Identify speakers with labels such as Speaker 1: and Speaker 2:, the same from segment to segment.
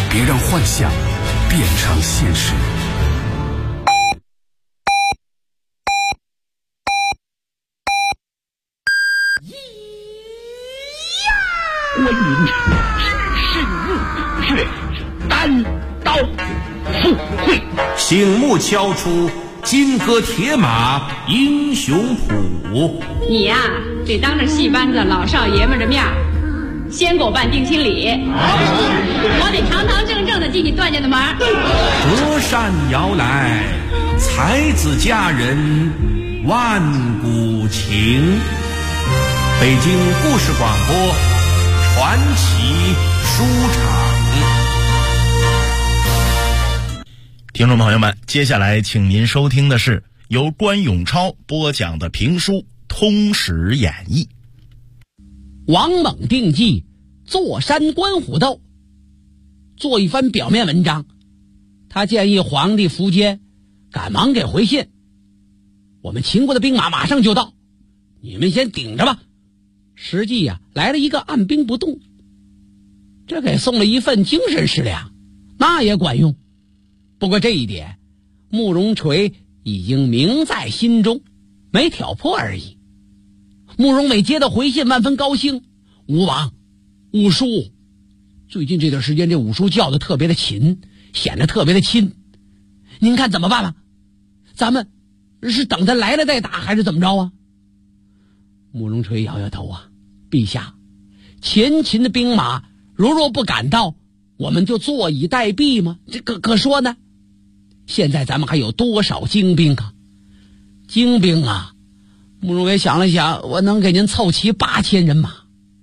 Speaker 1: 别让幻想变成现实。
Speaker 2: 关云只是日月，单刀赴会。
Speaker 3: 醒目敲出金戈铁马英雄谱。
Speaker 4: 你呀，得当着戏班子老少爷们的面先给我办定亲礼，我得堂堂正正的进你段家的门。
Speaker 3: 隔山遥来，才子佳人万古情。北京故事广播传奇书场。
Speaker 5: 听众朋友们，接下来请您收听的是由关永超播讲的评书《通史演义》。
Speaker 2: 王猛定计坐山观虎斗，做一番表面文章。他建议皇帝苻坚赶忙给回信，我们秦国的兵马马上就到，你们先顶着吧。实际呀，来了一个按兵不动，这给送了一份精神食粮，那也管用。不过这一点慕容垂已经明在心中，没挑破而已。慕容美接到回信万分高兴，吴王五叔最近这段时间这五叔叫的特别的勤，显得特别的亲，您看怎么办吧？咱们是等他来了再打还是怎么着啊？慕容垂摇摇头啊，陛下，前秦的兵马如若不赶到，我们就坐以待毙吗？这可说呢。现在咱们还有多少精兵啊？精兵啊，慕容伟想了想，我能给您凑齐8000人马。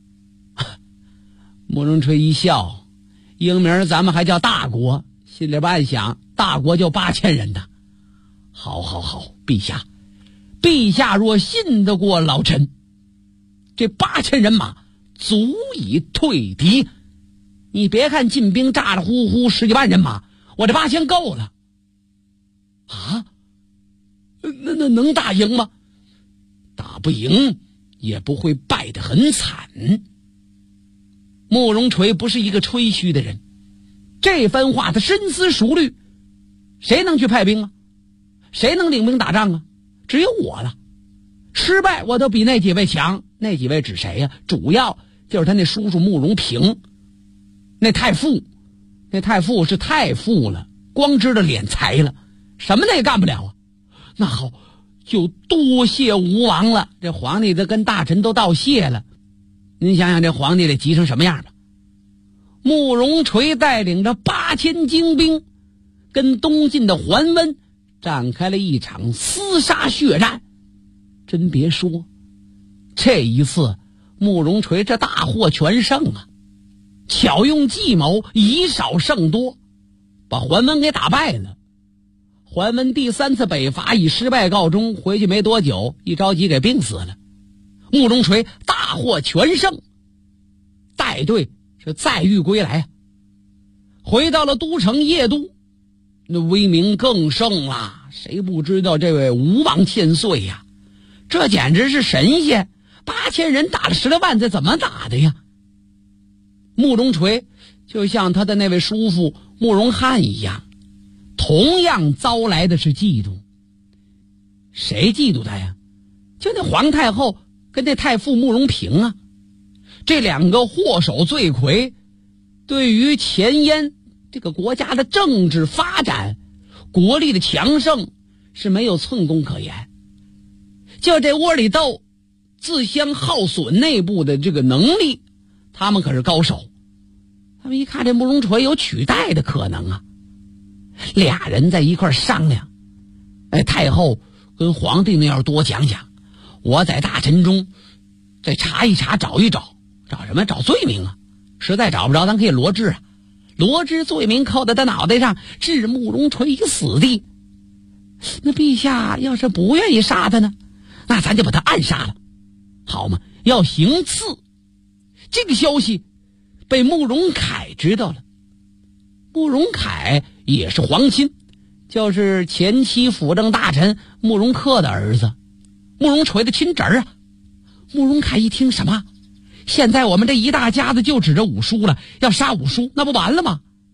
Speaker 2: 慕容垂一笑，英名咱们还叫大国，心里边暗想，大国就8000人的。好，陛下若信得过老臣，这8000人马足以退敌。你别看进兵咋咋呼呼10几万人马，我这8000够了。啊，那能打赢吗？打不赢也不会败得很惨。慕容垂不是一个吹嘘的人，这番话他深思熟虑。谁能去派兵啊？谁能领兵打仗啊？只有我了。失败我都比那几位强。那几位指谁呀？主要就是他那叔叔慕容平，那太傅是太傅了，光知道敛财了，什么他也干不了啊。那好，就多谢吴王了。这皇帝都跟大臣都道谢了，您想想这皇帝得急成什么样吧。慕容垂带领着8000精兵跟东晋的桓温展开了一场厮杀血战。真别说，这一次慕容垂这大获全胜啊，巧用计谋，以少胜多，把桓温给打败了。桓温第3次北伐以失败告终，回去没多久一着急给病死了。慕容垂大获全胜，带队是载誉归来，回到了都城邺都，那威名更盛了。谁不知道这位吴王千岁呀？这简直是神仙，8000人打了10来万，这怎么打的呀？慕容垂就像他的那位叔父慕容翰一样，同样遭来的是嫉妒。谁嫉妒他呀？就那皇太后跟那太傅慕容平啊，这2个祸首罪魁，对于前燕这个国家的政治发展、国力的强盛是没有寸功可言。就这窝里斗，自相耗损内部的这个能力，他们可是高手。他们一看这慕容垂有取代的可能啊，俩人在一块商量。太后跟皇帝那要多讲讲，我在大臣中再查一查，找一找，找什么？找罪名啊！实在找不着，咱可以罗织啊，罗织罪名扣在他脑袋上，置慕容垂于死地。那陛下要是不愿意杀他呢，那咱就把他暗杀了，好吗？要行刺。这个消息被慕容凯知道了。慕容凯也是皇亲，就是前期辅政大臣慕容恪的儿子，慕容垂的亲侄儿啊。慕容凯一听，什么？现在我们这一大家子就指着五叔了，要杀五叔，那不完了吗？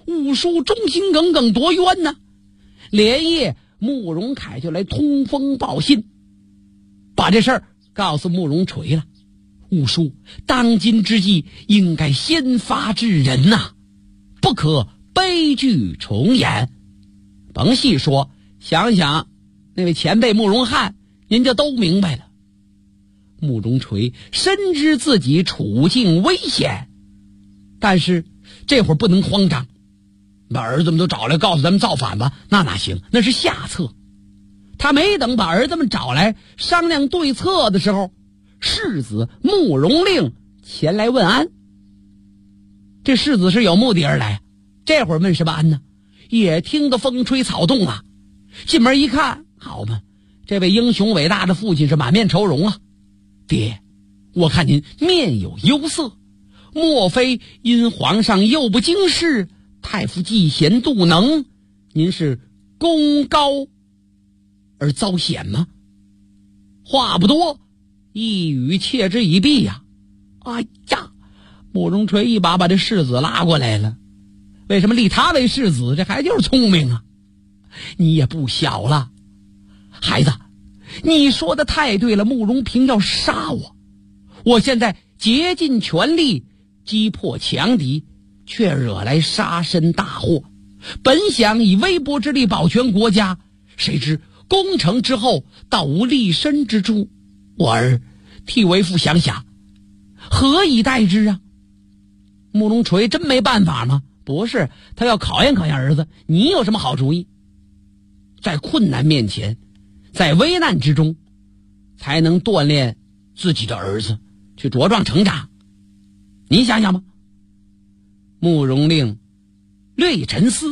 Speaker 2: 五叔忠心耿耿多冤呢。连夜慕容凯就来通风报信，把这事儿告诉慕容垂了。五叔，当今之计应该先发制人呐，不可悲剧重演。甭细说，想想那位前辈慕容翰，您就都明白了。慕容垂深知自己处境危险，但是这会儿不能慌张，把儿子们都找来告诉咱们造反吧，那哪行，那是下策。他没等把儿子们找来商量对策的时候，世子慕容令前来问安。这世子是有目的而来，这会儿问什么安呢？也听得风吹草动啊。进门一看，好嘛，这位英雄伟大的父亲是满面愁容啊。爹，我看您面有忧色，莫非因皇上幼不经事，太傅嫉贤妒能，您是功高而遭险吗？话不多，一语切之以弊呀。哎呀，慕容垂一把把这世子拉过来了。为什么立他为世子？这孩子就是聪明啊。你也不小了，孩子，你说的太对了，慕容平要杀我，我现在竭尽全力击破强敌，却惹来杀身大祸。本想以微薄之力保全国家，谁知攻城之后倒无立身之处。我儿，替为父想想，何以待之啊？慕容垂真没办法吗？不是，他要考验考验儿子，你有什么好主意？在困难面前，在危难之中，才能锻炼自己的儿子去茁壮成长。你想想吧。慕容令略一沉思，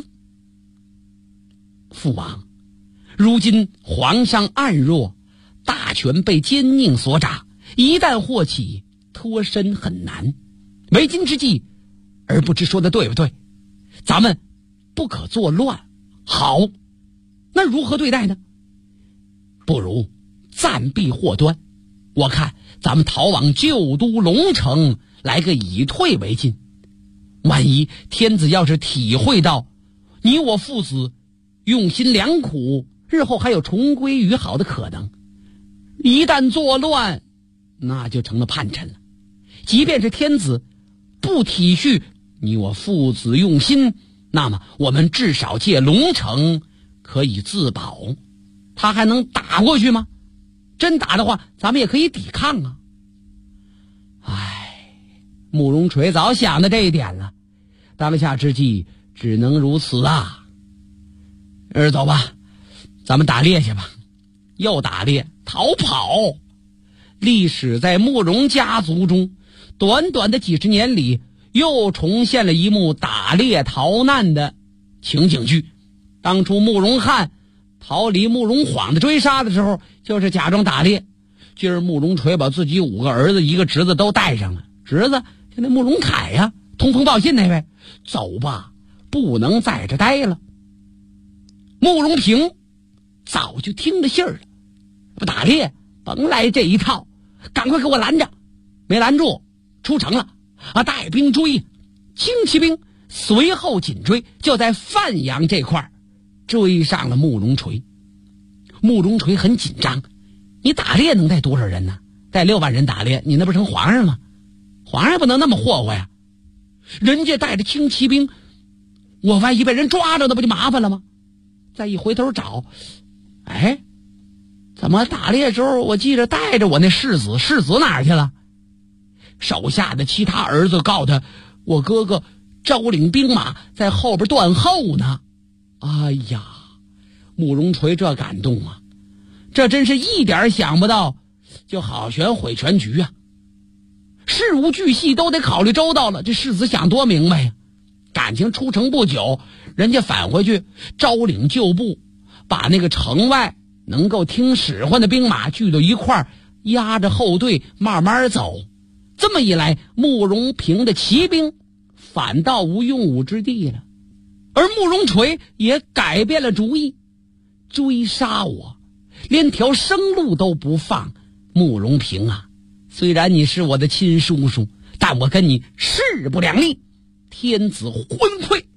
Speaker 2: 父王，如今皇上暗弱，大权被奸佞所掌，一旦祸起，脱身很难。为今之计，儿不知说的对不对？咱们不可作乱。好，那如何对待呢？不如暂避祸端，我看咱们逃往旧都龙城，来个以退为进。万一天子要是体会到你我父子用心良苦，日后还有重归于好的可能。一旦作乱，那就成了叛臣了。即便是天子不体恤你我父子用心，那么我们至少借龙城可以自保。他还能打过去吗？真打的话，咱们也可以抵抗啊。唉，慕容垂早想的这一点了，当下之计只能如此啊。儿走吧，咱们打猎去吧。又打猎，逃跑。历史在慕容家族中，短短的几十年里，又重现了一幕打猎逃难的情景剧。当初慕容翰逃离慕容晃的追杀的时候，就是假装打猎。今儿慕容垂把自己5个儿子1个侄子都带上了，侄子就那慕容凯呀，通风报信那位。走吧，不能在这待了。慕容平早就听了信儿了，不打猎甭来这一套，赶快给我拦着。没拦住，出城了啊！带兵追，轻骑兵随后紧追，就在范阳这块追上了慕容垂。慕容垂很紧张，你打猎能带多少人呢？带6万人打猎，你那不成皇上吗？皇上不能那么霍霍呀。人家带着轻骑兵，我万一被人抓着，那不就麻烦了吗？再一回头找，哎，怎么打猎时候我记着带着我那世子哪儿去了？手下的其他儿子告他，我哥哥招领兵马在后边断后呢。哎呀，慕容垂这感动啊，这真是一点想不到就好悬毁全局啊。事无巨细都得考虑周到了，这世子想多明白呀。感情出城不久，人家返回去招领旧部，把那个城外能够听使唤的兵马聚到一块儿，压着后队慢慢走。这么一来，慕容平的骑兵反倒无用武之地了。而慕容垂也改变了主意，追杀我，连条生路都不放。慕容平啊，虽然你是我的亲叔叔，但我跟你势不两立。天子昏聩，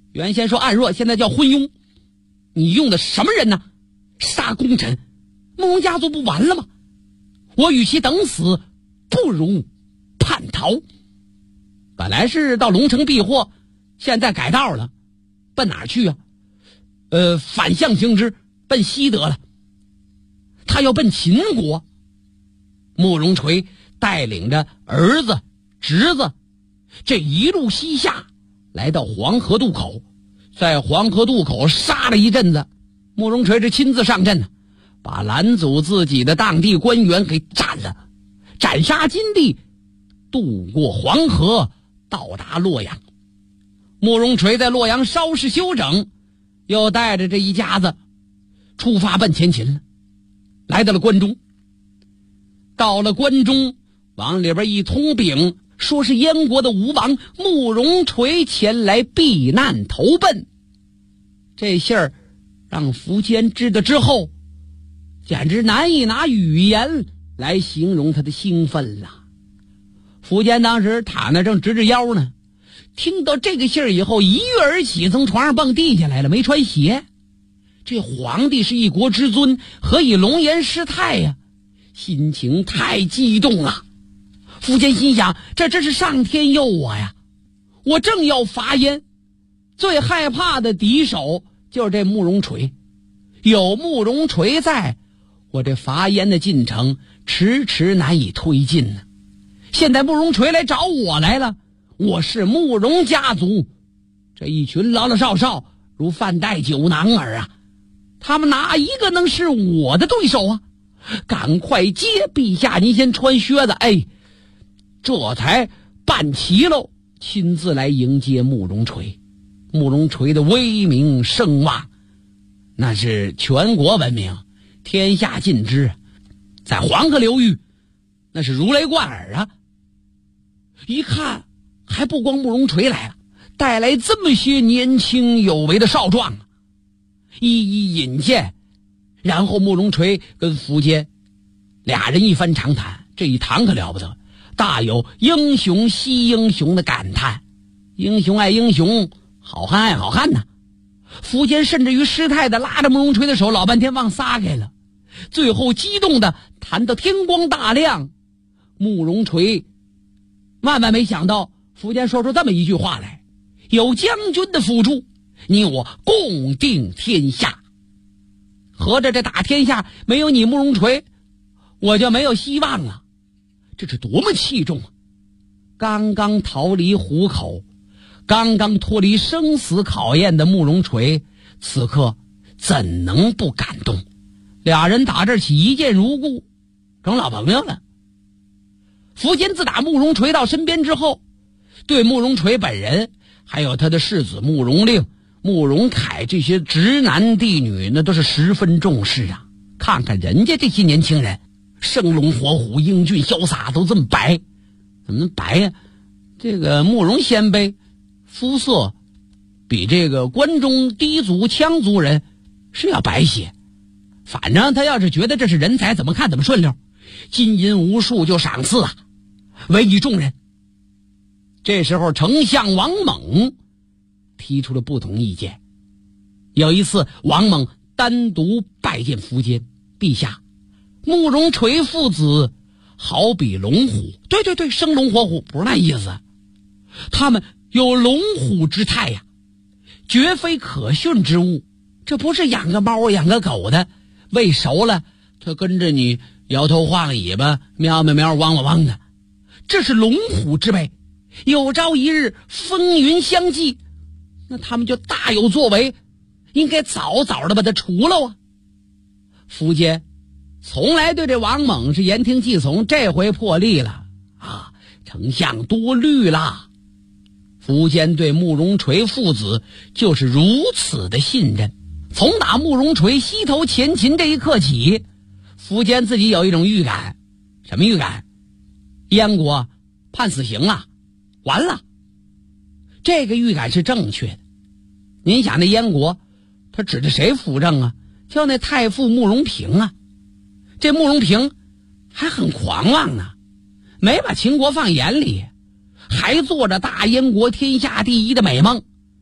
Speaker 2: 原先说暗弱，现在叫昏庸。你用的什么人呢？杀功臣，慕容家族不完了吗？我与其等死，不如叛逃。本来是到龙城避祸，现在改道了，奔哪儿去啊？反向行之，奔西德了。他要奔秦国。慕容垂带领着儿子、侄子，这一路西下，来到黄河渡口，在黄河渡口杀了一阵子。慕容垂是亲自上阵，把拦阻自己的当地官员给斩了，斩杀金地，渡过黄河，到达洛阳。慕容垂在洛阳稍事休整，又带着这一家子出发奔前秦了，来到了关中。到了关中，往里边一通禀，说是燕国的吴王慕容垂前来避难投奔。这信儿让苻坚知道之后，简直难以拿语言来形容他的兴奋了。苻坚当时躺那正直着腰呢，听到这个信儿以后，一跃而起，从床上蹦地下来了，没穿鞋。这皇帝是一国之尊，何以龙颜失态呀？心情太激动了。苻坚心想，这真是上天佑我呀！我正要伐燕，最害怕的敌手就是这慕容垂，有慕容垂在，我这伐燕的进程迟迟难以推进呢。现在慕容垂来找我来了，我是慕容家族，这一群老老少少如饭袋酒囊儿啊，他们哪一个能是我的对手啊？赶快接，陛下您先穿靴子。这才办齐喽，亲自来迎接慕容垂。慕容垂的威名声望那是全国闻名，天下尽知，在黄河流域那是如雷贯耳啊。一看还不光慕容垂来了，带来这么些年轻有为的少壮，一一引荐。然后慕容垂跟苻坚俩人一番长谈，这一谈可了不得，大有英雄惜英雄的感叹。英雄爱英雄，好汉爱好汉呐。苻坚甚至于失态的拉着慕容垂的手，老半天忘撒开了。最后激动的谈到天光大亮，慕容垂万万没想到苻坚说出这么一句话来：有将军的辅助，你我共定天下。合着这打天下没有你慕容垂，我就没有希望了。这是多么器重啊！刚刚逃离虎口，刚刚脱离生死考验的慕容垂，此刻怎能不感动？俩人打这起一见如故，成老朋友了。苻坚自打慕容垂到身边之后，对慕容垂本人还有他的世子慕容令、慕容凯这些直男嫡女那都是十分重视啊。看看人家这些年轻人，生龙活虎、英俊潇洒，都这么白，怎么能白呀？这个慕容鲜卑，肤色比这个关中氐族羌族人是要白些。反正他要是觉得这是人才，怎么看怎么顺溜，金银无数就赏赐啊，委以重任。这时候丞相王猛提出了不同意见。有一次王猛单独拜见苻坚，陛下，慕容垂父子好比龙虎，对，生龙活虎，不是那意思，他们有龙虎之态呀，绝非可驯之物。这不是养个猫养个狗的，喂熟了他跟着你摇头晃尾巴，喵喵喵，汪汪汪的，这是龙虎之辈。有朝一日风云相继，那他们就大有作为，应该早早的把他除了啊。苻坚从来对这王猛是言听计从，这回破例了啊！丞相多虑了。苻坚对慕容垂父子就是如此的信任。从打慕容垂西投前秦这一刻起，苻坚自己有一种预感。什么预感？燕国判死刑了，完了。这个预感是正确的。您想那燕国他指着谁辅政啊？叫那太傅慕容平啊。这慕容平还很狂妄呢，没把秦国放眼里，还做着大燕国天下第一的美梦。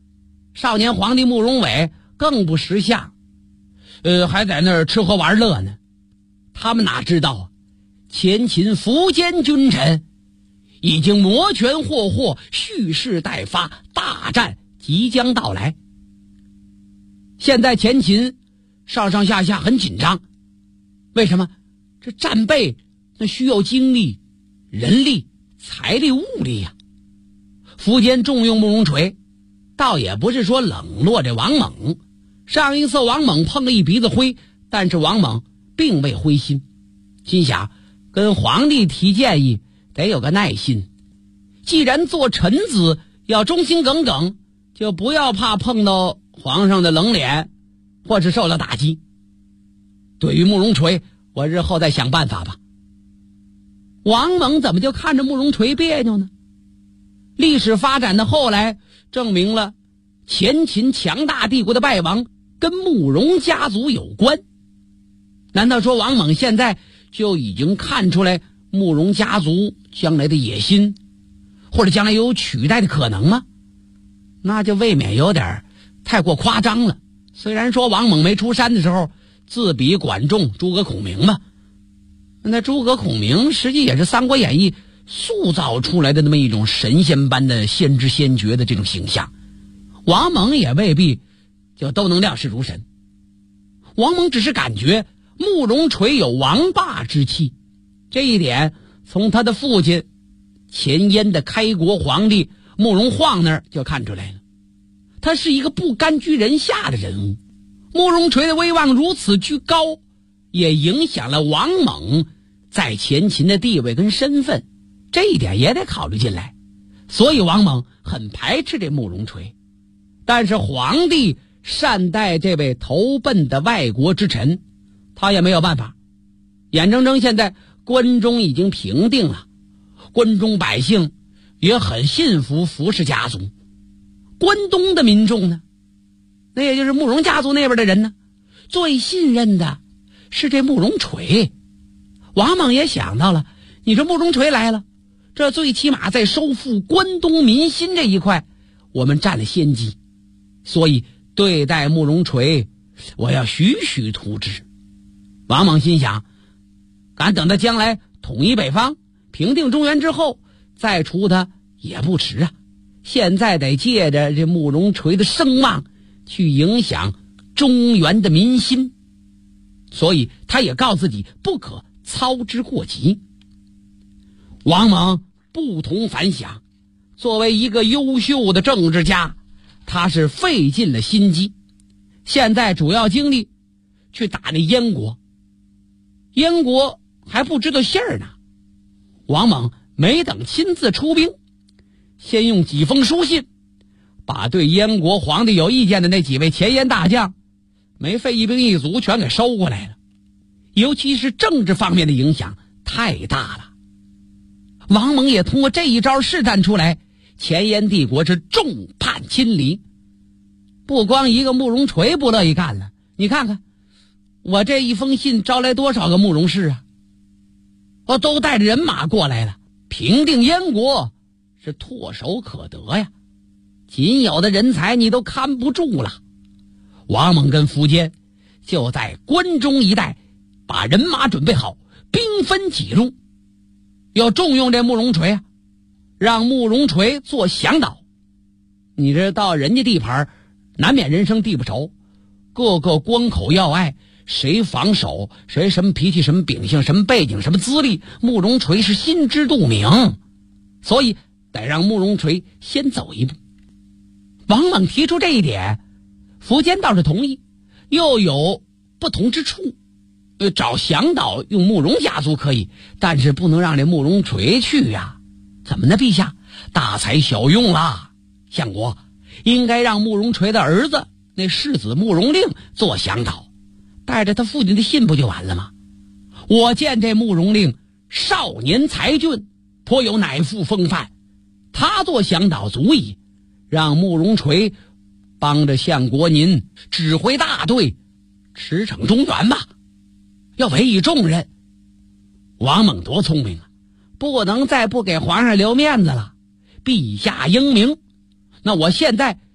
Speaker 2: 少年皇帝慕容伟更不识相，还在那儿吃喝玩乐呢。他们哪知道啊，前秦苻坚君臣已经摩拳霍霍，蓄势待发，大战即将到来。现在前秦上上下下很紧张，为什么？这战备那需要精力、人力、财力、物力呀。苻坚重用慕容垂，倒也不是说冷落这王猛。上一次王猛碰了一鼻子灰，但是王猛并未灰心，心想跟皇帝提建议得有个耐心，既然做臣子要忠心耿耿，就不要怕碰到皇上的冷脸或是受了打击。对于慕容垂，我日后再想办法吧。王猛怎么就看着慕容垂别扭呢？历史发展的后来证明了前秦强大帝国的败亡跟慕容家族有关。难道说王猛现在就已经看出来慕容家族将来的野心，或者将来有取代的可能吗？那就未免有点太过夸张了。虽然说王猛没出山的时候自比管仲、诸葛孔明嘛，那诸葛孔明实际也是《三国演义》塑造出来的那么一种神仙般的先知先觉的这种形象，王猛也未必就都能料事如神。王猛只是感觉慕容垂有王霸之气，这一点从他的父亲前燕的开国皇帝慕容晃那儿就看出来了。他是一个不甘居人下的人物，慕容垂的威望如此居高，也影响了王猛在前秦的地位跟身份，这一点也得考虑进来。所以王猛很排斥这慕容垂，但是皇帝善待这位投奔的外国之臣，他也没有办法。眼睁睁现在关中已经平定了，关中百姓也很信服苻氏家族，关东的民众呢，那也就是慕容家族那边的人呢，最信任的是这慕容垂。王猛也想到了，你说慕容垂来了，这最起码在收复关东民心这一块我们占了先机，所以对待慕容垂我要徐徐图之。王猛心想，敢等他将来统一北方，平定中原之后再除他也不迟啊。现在得借着这慕容垂的声望去影响中原的民心，所以他也告自己不可操之过急。王猛不同凡响，作为一个优秀的政治家，他是费尽了心机，现在主要精力去打那燕国。燕国还不知道信儿呢，王猛没等亲自出兵，先用几封书信把对燕国皇帝有意见的那几位前燕大将没费一兵一卒全给收过来了。尤其是政治方面的影响太大了，王猛也通过这一招试探出来前燕帝国是众叛亲离。不光一个慕容垂不乐意干了，你看看我这一封信招来多少个慕容氏啊，我都带着人马过来了，平定燕国是唾手可得呀，仅有的人才你都看不住了。王猛跟苻坚就在关中一带把人马准备好，兵分几路，要重用这慕容垂啊，让慕容垂做向导。你这到人家地盘难免人生地不熟，各个关口要隘，谁防守，谁什么脾气，什么秉性，什么背景，什么资历，慕容垂是心知肚明，所以得让慕容垂先走一步。王猛提出这一点，苻坚倒是同意，又有不同之处。找向导用慕容家族可以，但是不能让这慕容垂去呀。怎么呢，陛下？大材小用啦。相国应该让慕容垂的儿子那世子慕容令做向导，带着他父亲的信不就完了吗？我见这慕容令少年才俊，颇有乃父风范，他做向导足矣，让慕容垂帮着相国您指挥大队驰骋中原吧，要委以重任。王猛多聪明啊，不能再不给皇上留面子了。陛下英明，那我现在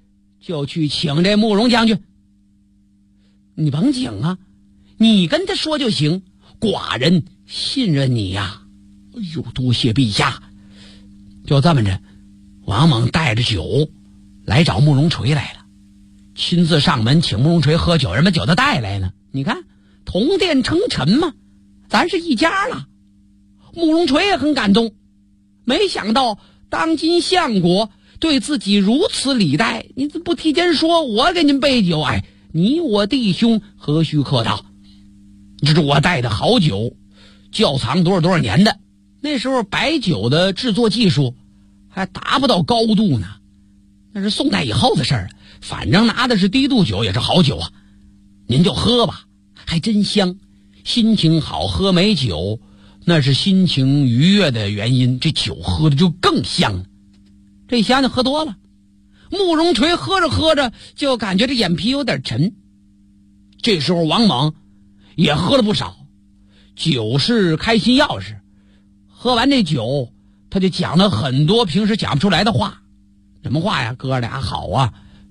Speaker 2: 就去请这慕容将军。你甭请啊，你跟他说就行，寡人信任你呀。哎呦，多谢陛下。就这么着，王猛带着酒来找慕容垂来了，亲自上门请慕容垂喝酒，人把酒都带来了。你看，同殿称臣嘛，咱是一家了。慕容垂也很感动，没想到当今相国对自己如此礼待，你怎么不提前说，我给您备酒？哎，你我弟兄何须客套？这是我带的好酒，窖藏多少年的。那时候白酒的制作技术还达不到高度呢，那是宋代以后的事儿。反正拿的是低度酒也是好酒啊，您就喝吧，还真香。心情好喝美酒，那是心情愉悦的原因，这酒喝的就更香了。这香就喝多了，慕容垂喝着喝着就感觉这眼皮有点沉。这时候王猛也喝了不少，酒是开心钥匙，喝完这酒他就讲了很多平时讲不出来的话。什么话呀？哥俩好啊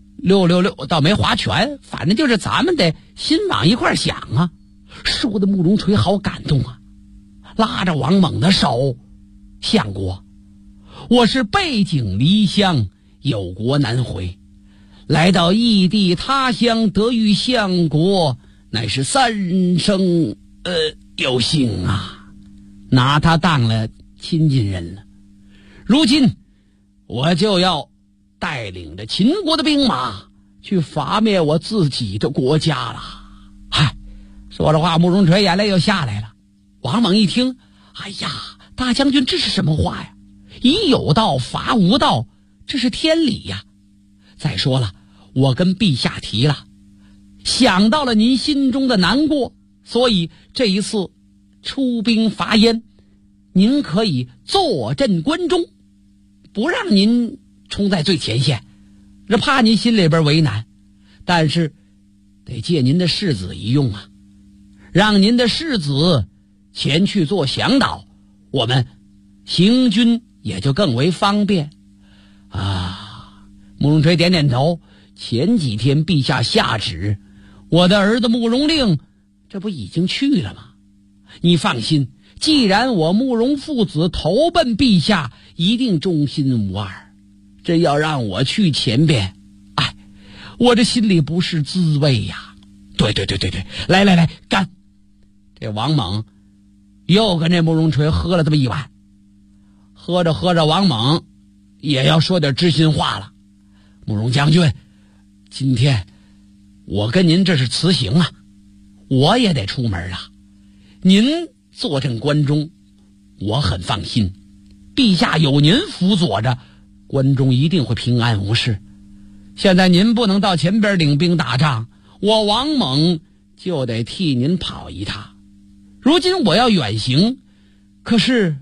Speaker 2: ，666倒没划拳，反正就是咱们得心往一块想啊。说的慕容垂好感动啊，拉着王猛的手，相国，我是背井离乡，有国难回，来到异地他乡，得遇相国，乃是三生有幸啊，拿他当了亲近人了。如今我就要带领着秦国的兵马去伐灭我自己的国家了。嗨，说着话，慕容垂眼泪又下来了。王猛一听，哎呀，大将军这是什么话呀？以有道伐无道，这是天理呀。再说了，我跟陛下提了，想到了您心中的难过，所以这一次出兵伐燕，您可以坐镇关中，不让您冲在最前线，这怕您心里边为难，但是得借您的世子一用啊，让您的世子前去做向导，我们行军也就更为方便啊。慕容垂点点头，前几天陛下下旨，我的儿子慕容令这不已经去了吗？你放心，既然我慕容父子投奔陛下，一定忠心无二。这要让我去前边，哎，我这心里不是滋味呀。对，来，干！这王猛又跟这慕容垂喝了这么一碗，喝着喝着，王猛也要说点知心话了。慕容将军，今天我跟您这是辞行啊，我也得出门啊。您坐镇关中，我很放心，陛下有您辅佐着，关中一定会平安无事。现在您不能到前边领兵打仗，我王猛就得替您跑一趟。如今我要远行，可是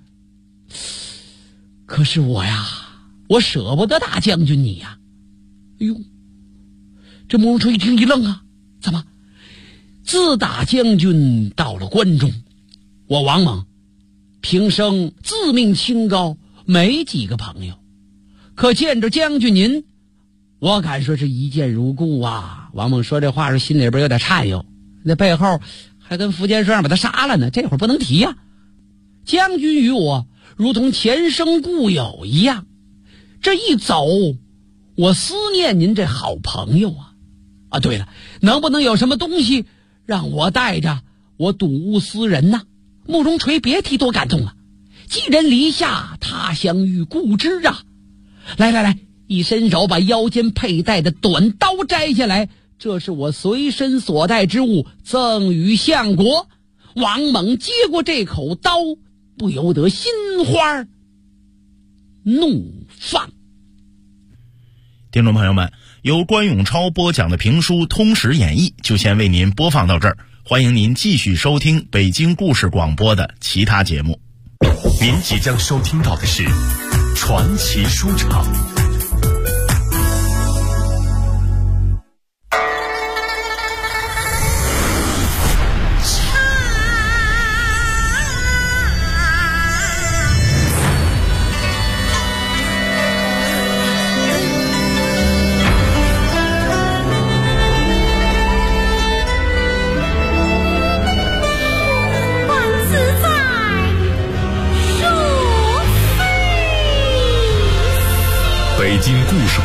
Speaker 2: 我呀，我舍不得大将军你呀。哎呦，这慕容垂一听一愣啊，怎么？自打将军到了关中，我王猛平生自命清高，没几个朋友，可见着将军您，我敢说是一见如故啊。王猛说这话时心里边有点颤悠，那背后还跟苻坚说让把他杀了呢，这会儿不能提呀。将军与我如同前生故友一样，这一走我思念您这好朋友啊。对了，能不能有什么东西让我带着，我睹物思人呢？慕容垂别提多感动了，寄人篱下，他乡遇故知啊。来，一伸手把腰间佩戴的短刀摘下来，这是我随身所带之物，赠与相国。王猛接过这口刀，不由得心花怒放。
Speaker 5: 听众朋友们，由关永超播讲的评书《通史演义》就先为您播放到这儿，欢迎您继续收听北京故事广播的其他节目。
Speaker 1: 您即将收听到的是传奇书场。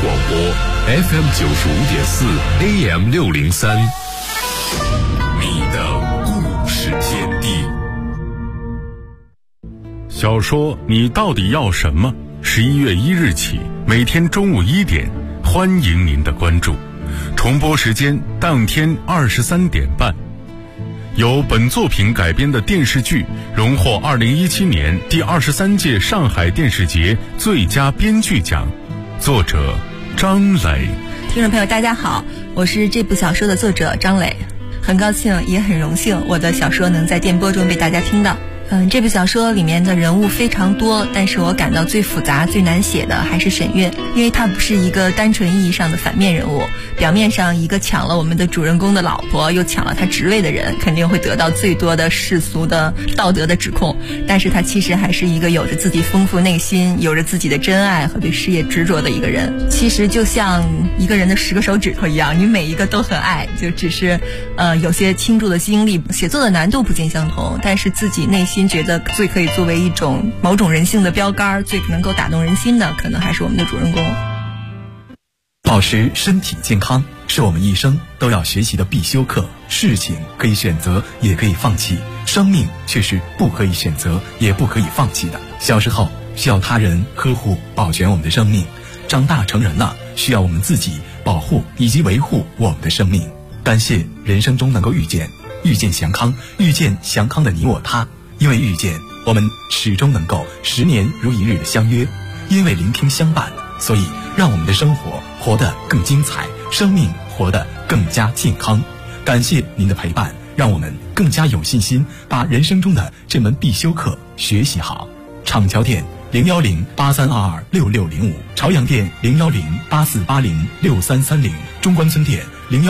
Speaker 1: 广播 FM 95.4 AM 603，你的故事天地。
Speaker 6: 小说你到底要什么？11月1日起，每天中午1点，欢迎您的关注。重播时间当天23点半。由本作品改编的电视剧荣获2017年第23届上海电视节最佳编剧奖，作者张磊。
Speaker 7: 听众朋友大家好，我是这部小说的作者张磊，很高兴也很荣幸我的小说能在电波中被大家听到。这部小说里面的人物非常多，但是我感到最复杂最难写的还是沈月，因为她不是一个单纯意义上的反面人物。表面上一个抢了我们的主人公的老婆又抢了他职位的人，肯定会得到最多的世俗的道德的指控，但是他其实还是一个有着自己丰富内心，有着自己的真爱和对事业执着的一个人。其实就像一个人的10个手指头一样，你每一个都很爱，就只是有些倾注的精力，写作的难度不尽相同，但是自己内心觉得最可以作为一种某种人性的标杆，最能够打动人心的，可能还是我们的主人公。
Speaker 8: 保持身体健康是我们一生都要学习的必修课。事情可以选择，也可以放弃，生命却是不可以选择，也不可以放弃的。小时候需要他人呵护保全我们的生命，长大成人了，需要我们自己保护以及维护我们的生命。感谢人生中能够遇见祥康，遇见祥康的你我他。因为遇见，我们始终能够10年如一日的相约；因为聆听相伴，所以让我们的生活活得更精彩，生命活得更加健康。感谢您的陪伴，让我们更加有信心把人生中的这门必修课学习好。厂桥店01083226605，朝阳店01084806330，中关村店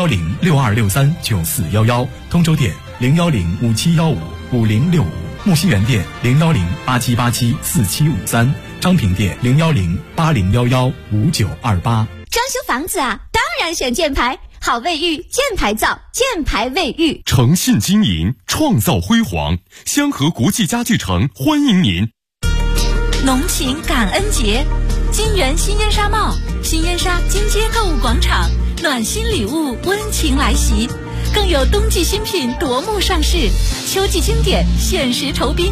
Speaker 8: 01062639411，通州店01057155065，木樨园店01087874753，昌平店01080115928。
Speaker 9: 装修房子啊，当然选箭牌，好卫浴，箭牌造，箭牌卫浴，
Speaker 1: 诚信经营，创造辉煌。香河国际家具城欢迎您。
Speaker 9: 浓情感恩节，金源新烟纱帽，新烟纱金街购物广场，暖心礼物温情来袭，更有冬季新品夺目上市，秋季经典限时酬宾。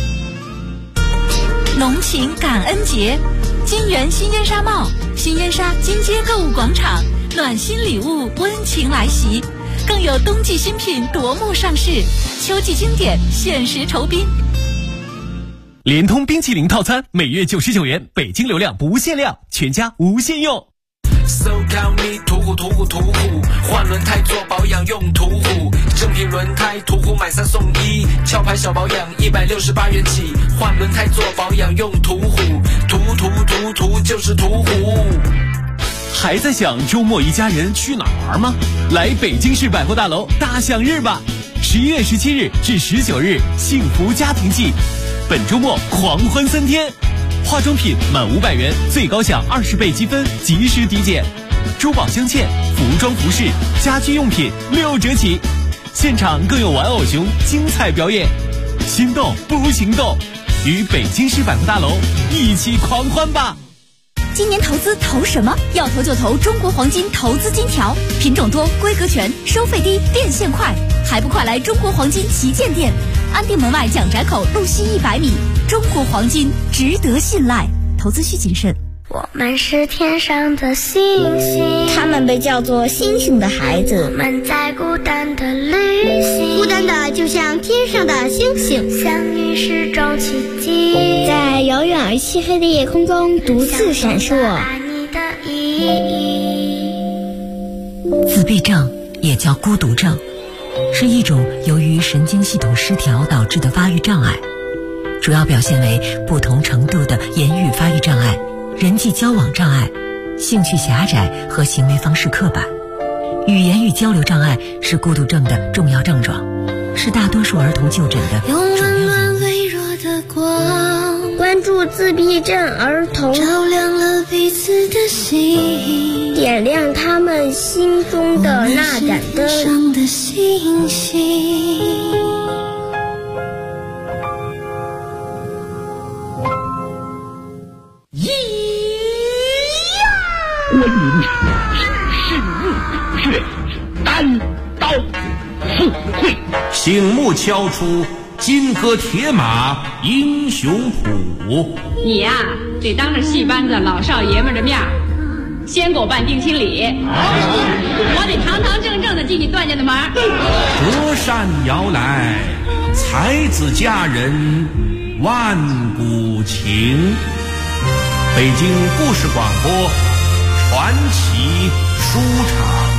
Speaker 9: 浓情感恩节，金源新烟纱帽，新烟纱金街购物广场，暖心礼物温情来袭，更有冬季新品夺目上市，秋季经典限时酬宾。
Speaker 10: 联通冰淇淋套餐每月99元，北京流量不限量，全家无限用。
Speaker 11: So call me 途虎，换轮胎做保养用途虎，正品轮胎途虎买3送1，壳牌小保养168元起，换轮胎做保养用途虎，途就是途虎。
Speaker 10: 还在想周末一家人去哪儿玩吗？来北京市百货大楼大享日吧！11月17日至19日，幸福家庭季，本周末狂欢3天。化妆品满500元最高享20倍积分，及时抵减。珠宝镶嵌、服装服饰、家居用品6折起。现场更有玩偶熊精彩表演。心动不如行动，与北京市百货大楼一起狂欢吧！
Speaker 9: 今年投资投什么？要投就投中国黄金投资金条，品种多，规格全，收费低，变现快，还不快来中国黄金旗舰店，安定门外蒋宅口路西100米。中国黄金值得信赖，投资需谨慎。
Speaker 12: 我们是天上的星星，
Speaker 13: 他们被叫做星星的孩子。
Speaker 12: 我们在孤单的旅行，
Speaker 13: 孤单的就像天上的星星，
Speaker 12: 相遇是种奇迹，
Speaker 13: 在遥远而漆黑的夜空中独自闪烁。
Speaker 12: 爱你的意义。
Speaker 14: 自闭症也叫孤独症，是一种由于神经系统失调导致的发育障碍，主要表现为不同程度的言语发育障碍、人际交往障碍、兴趣狭窄和行为方式刻板。语言与交流障碍是孤独症的重要症状，是大多数儿童就诊的主要原因。
Speaker 12: 用温暖微弱的光，
Speaker 13: 关注自闭症儿童，
Speaker 12: 照亮了彼此的心，
Speaker 13: 点亮他们心中的那盏灯。
Speaker 12: 上的星星。
Speaker 2: 我
Speaker 15: 是日月单刀赴会，
Speaker 3: 醒目敲出金戈铁马英雄谱。
Speaker 4: 你呀，得当着戏班子老少爷们的面先给我办定亲礼，我得堂堂正正的进你段家的门。
Speaker 3: 隔山遥来，才子佳人万古情。北京故事广播传奇书场。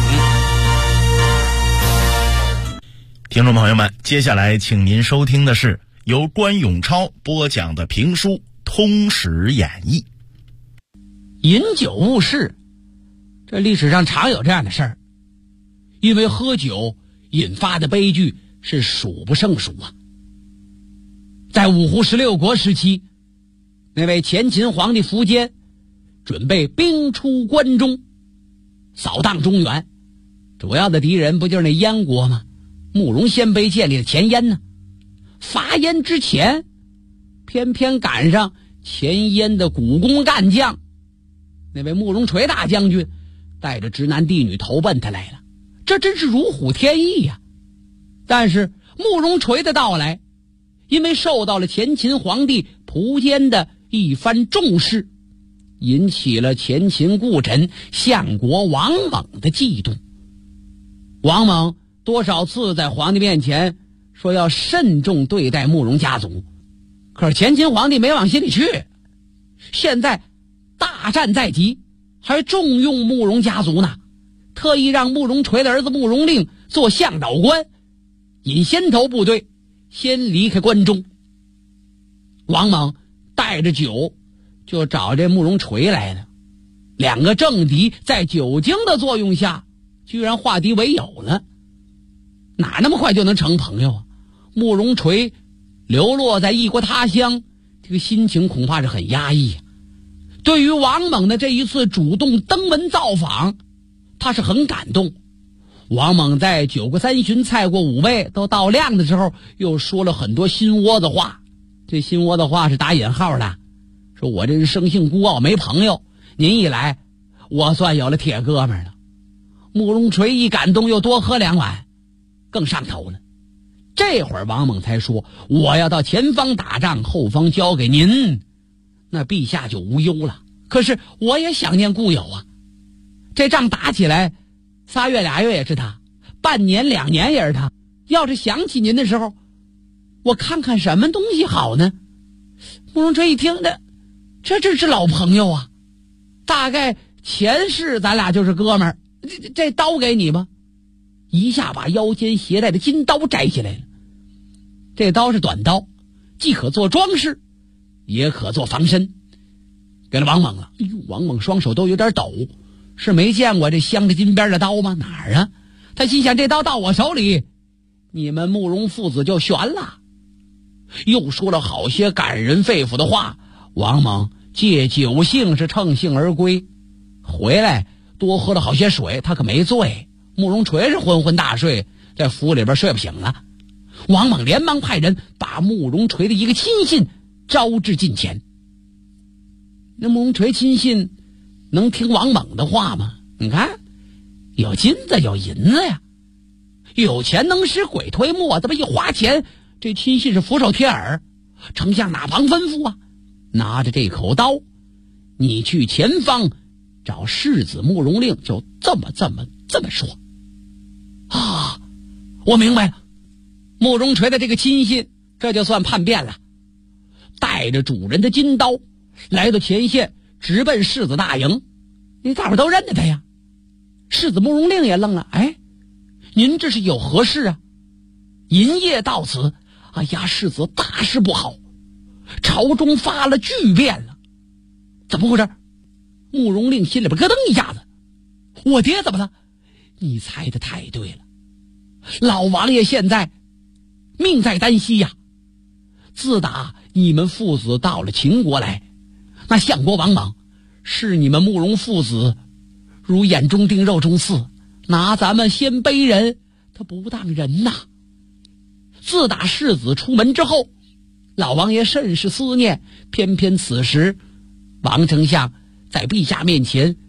Speaker 5: 听众朋友们，接下来请您收听的是由关永超播讲的评书《通史演义》。
Speaker 2: 饮酒误事，这历史上常有这样的事儿，因为喝酒引发的悲剧是数不胜数啊。在五胡16国时期，那位前秦皇帝苻坚准备兵出关中，扫荡中原，主要的敌人不就是那燕国吗？慕容鲜卑建立的前燕呢。伐燕之前，偏偏赶上前燕的股肱干将那位慕容垂大将军带着直男嫡女投奔他来了，这真是如虎添翼呀。但是慕容垂的到来，因为受到了前秦皇帝苻坚的一番重视，引起了前秦故臣相国王猛的嫉妒。王猛多少次在皇帝面前说要慎重对待慕容家族，可是前秦皇帝没往心里去。现在大战在即，还重用慕容家族呢，特意让慕容垂的儿子慕容令做向导官，引先头部队先离开关中。王猛带着酒就找这慕容垂来了，两个政敌在酒精的作用下居然化敌为友了。哪那么快就能成朋友啊？慕容垂流落在异国他乡，这个心情恐怕是很压抑啊。对于王猛的这一次主动登门造访，他是很感动。王猛在酒过三巡菜过五味都到亮的时候，又说了很多心窝子话。这心窝子话是打引号的，说我这人生性孤傲没朋友，您一来我算有了铁哥们了。慕容垂一感动，又多喝2碗，更上头了。这会儿王猛才说，我要到前方打仗，后方交给您，那陛下就无忧了。可是我也想念故友啊，这仗打起来3月2月也是他，半年2年也是他。要是想起您的时候，我看看什么东西好呢？慕容垂一听，这是老朋友啊，大概前世咱俩就是哥们儿。这刀给你吧，一下把腰间携带的金刀摘下来了。这刀是短刀，既可做装饰，也可做防身。给了王猛了。哎呦，王猛双手都有点抖，是没见过这镶着金边的刀吗？哪儿啊？他心想，这刀到我手里，你们慕容父子就悬了。又说了好些感人肺腑的话。王猛借酒兴是乘兴而归，回来多喝了好些水，他可没醉。慕容垂是昏昏大睡，在府里边睡不醒了。王猛连忙派人把慕容垂的一个亲信招至近前。那慕容垂亲信能听王猛的话吗？你看，有金子有银子呀，有钱能使鬼推磨，这么一花钱，这亲信是俯首贴耳。丞相哪旁吩咐啊？拿着这口刀，你去前方找世子慕容令，就这么说啊。我明白了。慕容垂的这个亲信这就算叛变了，带着主人的金刀来到前线，直奔世子大营。大伙都认得他呀。世子慕容令也愣了，哎，您这是有何事啊？银夜到此，哎呀，世子大事不好，朝中发了巨变了。怎么回事？慕容令心里边咯噔一下子，我爹怎么了？你猜的太对了，老王爷现在命在旦夕呀。自打你们父子到了秦国来，那相国王莽视你们慕容父子如眼中钉肉中刺，拿咱们鲜卑人他不当人呐。自打世子出门之后，老王爷甚是思念，偏偏此时王丞相在陛下面前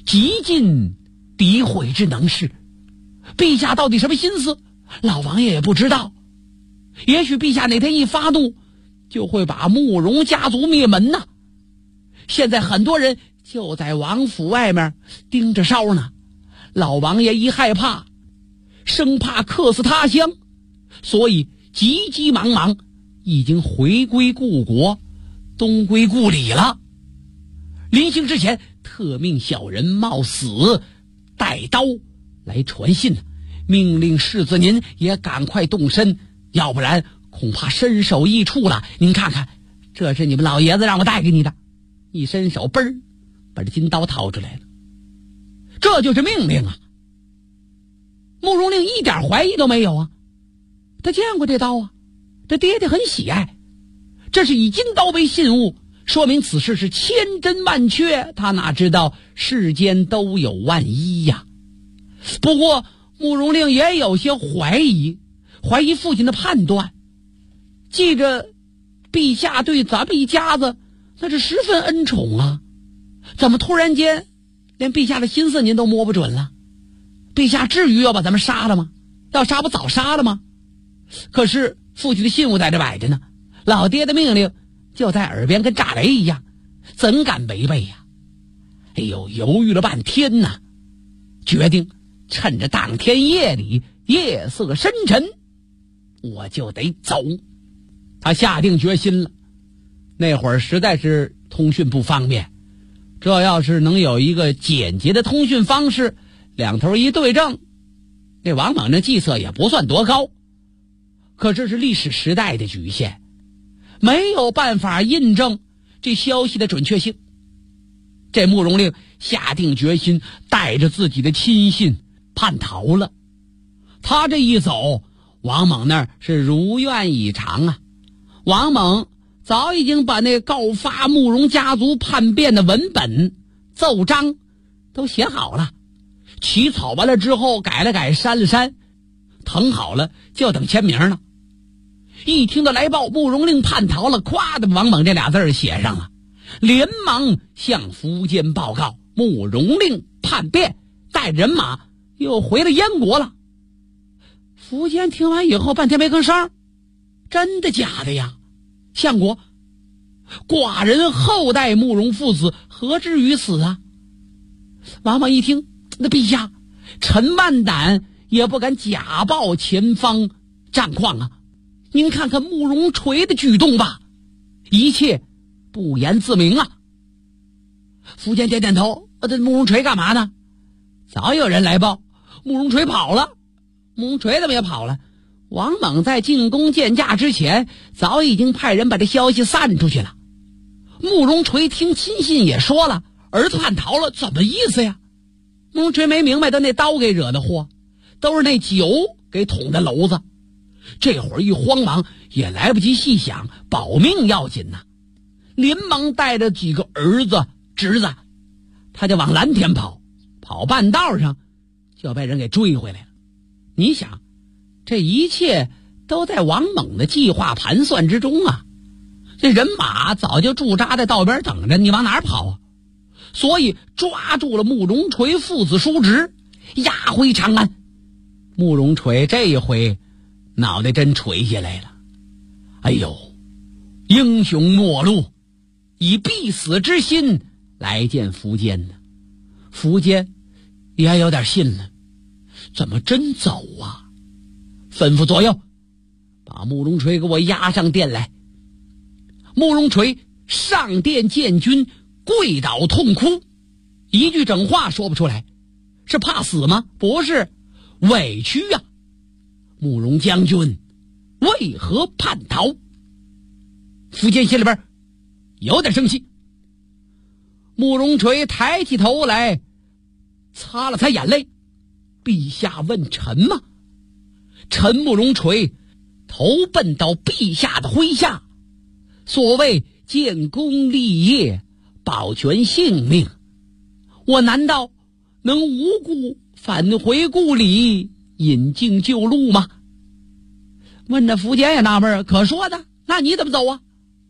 Speaker 2: 极尽诋毁之能事。陛下到底什么心思，老王爷也不知道。也许陛下哪天一发怒，就会把慕容家族灭门呐。现在很多人就在王府外面盯着梢呢，老王爷一害怕，生怕客死他乡，所以急急忙忙已经回归故国，东归故里了。临行之前特命小人冒死带刀来传信，命令世子您也赶快动身，要不然恐怕身首异处了。您看看，这是你们老爷子让我带给你的。一伸手，嘣儿，把这金刀掏出来了。这就是命令啊！慕容令一点怀疑都没有啊，他见过这刀啊，这爹爹很喜爱，这是以金刀为信物，说明此事是千真万确。他哪知道世间都有万一呀？不过慕容令也有些怀疑父亲的判断。记着陛下对咱们一家子那是十分恩宠啊，怎么突然间连陛下的心思您都摸不准了？陛下至于要把咱们杀了吗？要杀不早杀了吗？可是父亲的信物在这摆着呢，老爹的命令就在耳边，跟炸雷一样，怎敢违背呀？哎呦，犹豫了半天呢，决定趁着当天夜里夜色深沉，我就得走。他下定决心了。那会儿实在是通讯不方便，这要是能有一个简洁的通讯方式，两头一对正，这王猛的计策也不算多高。可这是历史时代的局限，没有办法印证这消息的准确性。这慕容令下定决心，带着自己的亲信叛逃了。他这一走，王猛那儿是如愿以偿啊。王猛早已经把那告发慕容家族叛变的文本奏章都写好了，起草完了之后改了改，删了删，誊好了，就等签名了。一听到来报慕容令叛逃了，咵的王猛这俩字写上了，连忙向苻坚报告慕容令叛变，带人马又回了燕国了。苻坚听完以后半天没吭声，真的假的呀？相国，寡人后代慕容父子何至于此啊？王莽一听，那陛下，臣万胆也不敢假报前方战况啊！您看看慕容垂的举动吧，一切不言自明啊！苻坚点点头，这慕容垂干嘛呢？早有人来报，慕容垂跑了。慕容垂怎么也跑了？王猛在进宫见驾之前，早已经派人把这消息散出去了。慕容垂听亲信也说了，儿子叛逃了，怎么意思呀？慕容垂没明白，他那刀给惹的祸，都是那酒给捅的娄子。这会儿一慌忙，也来不及细想，保命要紧呐，连忙带着几个儿子侄子，他就往蓝田跑，跑半道上就被人给追回来了。你想，这一切都在王猛的计划盘算之中啊！这人马早就驻扎在道边等着，你往哪儿跑啊？所以抓住了慕容垂父子叔侄，押回长安。慕容垂这一回脑袋真垂下来了。哎呦，英雄末路，以必死之心来见苻坚呢。苻坚也有点信了，怎么真走啊？吩咐左右把慕容垂给我押上殿来。慕容垂上殿见君，跪倒痛哭，一句整话说不出来。是怕死吗？不是，委屈啊！慕容将军为何叛逃？苻坚心里边有点生气。慕容垂抬起头来，擦了擦眼泪。陛下问臣吗？臣慕容垂投奔到陛下的麾下，所谓建功立业，保全性命，我难道能无故返回故里，引颈就戮吗？问着苻坚也纳闷，可说的，那你怎么走啊？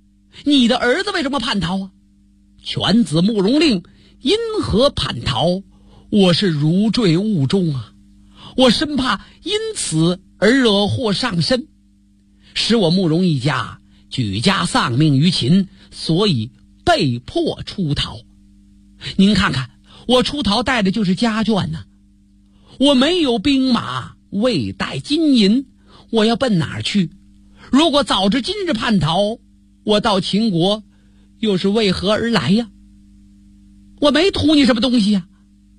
Speaker 2: 你的儿子为什么叛逃啊？犬子慕容令因何叛逃？ 我是如坠雾中啊！我生怕因此而惹祸上身，使我慕容一家举家丧命于秦，所以被迫出逃。您看看，我出逃带的就是家眷呢，我没有兵马，未带金银，我要奔哪儿去？如果早知今日叛逃，我到秦国又是为何而来呀？我没图你什么东西呀。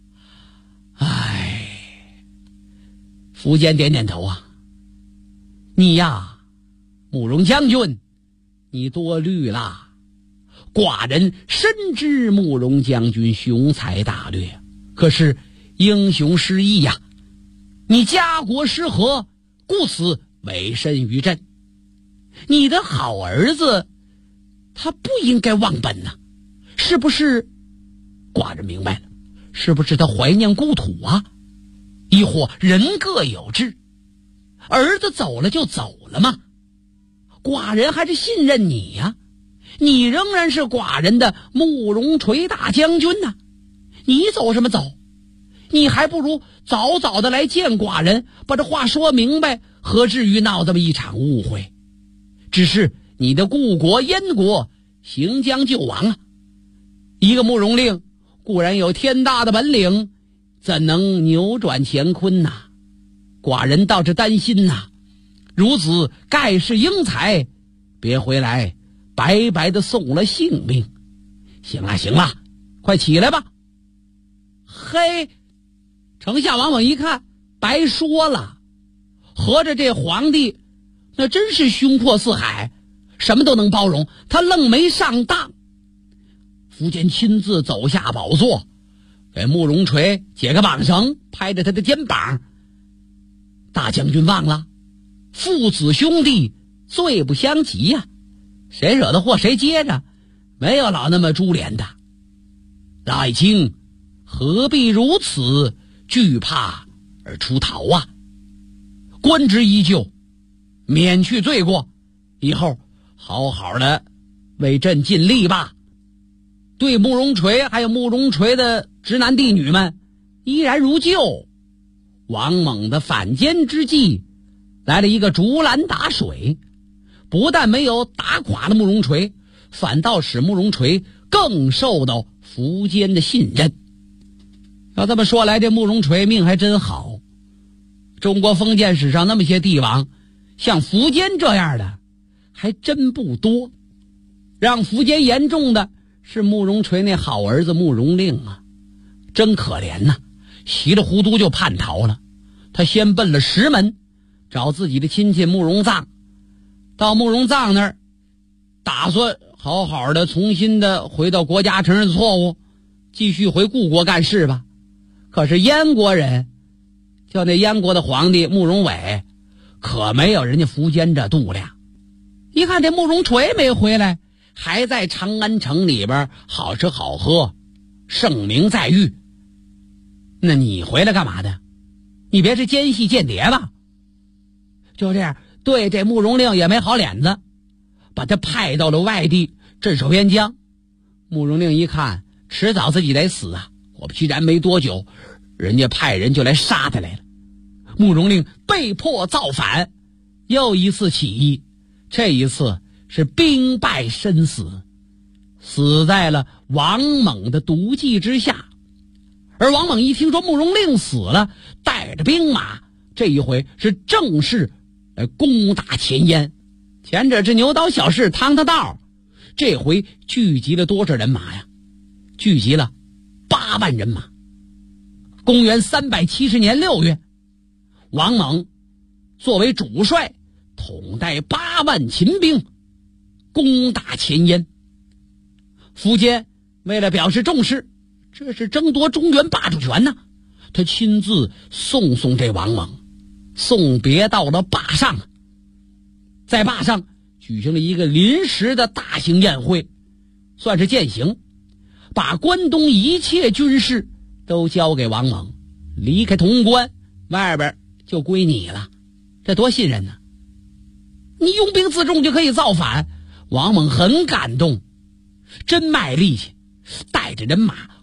Speaker 2: 苻坚点点头啊，你呀，慕容将军，你多虑啦。寡人深知慕容将军雄才大略，可是英雄失意呀，你家国失和，故此委身于朕。你的好儿子，他不应该忘本呐，是不是？寡人明白了，是不是他怀念故土啊？亦或人各有志，儿子走了就走了吗？寡人还是信任你呀，你仍然是寡人的慕容垂大将军呐，你走什么走？你还不如早早的来见寡人，把这话说明白，何至于闹这么一场误会？只是你的故国燕国行将就亡啊，一个慕容令固然有天大的本领，怎能扭转乾坤呐？寡人倒是担心呐，如此盖世英才，别回来白白的送了性命。行了行了，快起来吧。嘿，丞相王猛一看，白说了，合着这皇帝那真是胸阔四海，什么都能包容，他愣没上当。苻坚亲自走下宝座，给慕容垂解个绑绳，拍着他的肩膀。大将军忘了，父子兄弟罪不相及呀，谁惹的祸谁接着，没有老那么株连的。老爱卿何必如此惧怕而出逃啊？官职依旧，免去罪过，以后好好的为朕尽力吧。对慕容垂还有慕容垂的直男嫡女们依然如旧。王猛的反间之计来了一个竹篮打水，不但没有打垮了慕容垂，反倒使慕容垂更受到苻坚的信任。要这么说来，这慕容垂命还真好。中国封建史上那么些帝王，像苻坚这样的还真不多。让苻坚严重的是慕容垂那好儿子慕容令啊，真可怜呐，稀里糊涂就叛逃了。他先奔了石门，找自己的亲戚慕容藏，到慕容藏那儿打算好好的重新的回到国家，承认错误，继续回故国干事吧。可是燕国人，就那燕国的皇帝慕容伟，可没有人家苻坚这度量。一看这慕容垂没回来，还在长安城里边好吃好喝，盛名在誉，那你回来干嘛的？你别是奸细间谍吧？就这样，对这慕容令也没好脸子，把他派到了外地镇守边疆。慕容令一看迟早自己得死啊，果不其然没多久，人家派人就来杀他来了。慕容令被迫造反，又一次起义，这一次是兵败身死，死在了王猛的毒计之下。而王猛一听说慕容令死了，带着兵马，这一回是正式来攻打前燕。前者是牛刀小试趟他道，这回聚集了多少人马呀？聚集了8万人马。公元370年6月，王猛作为主帅，统带8万秦兵攻打前燕。苻坚为了表示重视，这是争夺中原霸主权呐，他亲自送这王猛，送别到了坝上。在坝上举行了一个临时的大型宴会，算是饯行，把关东一切军事都交给王猛，离开潼关，外边就归你了。这多信任呢！你拥兵自重就可以造反。王猛很感动，真卖力气，带着人马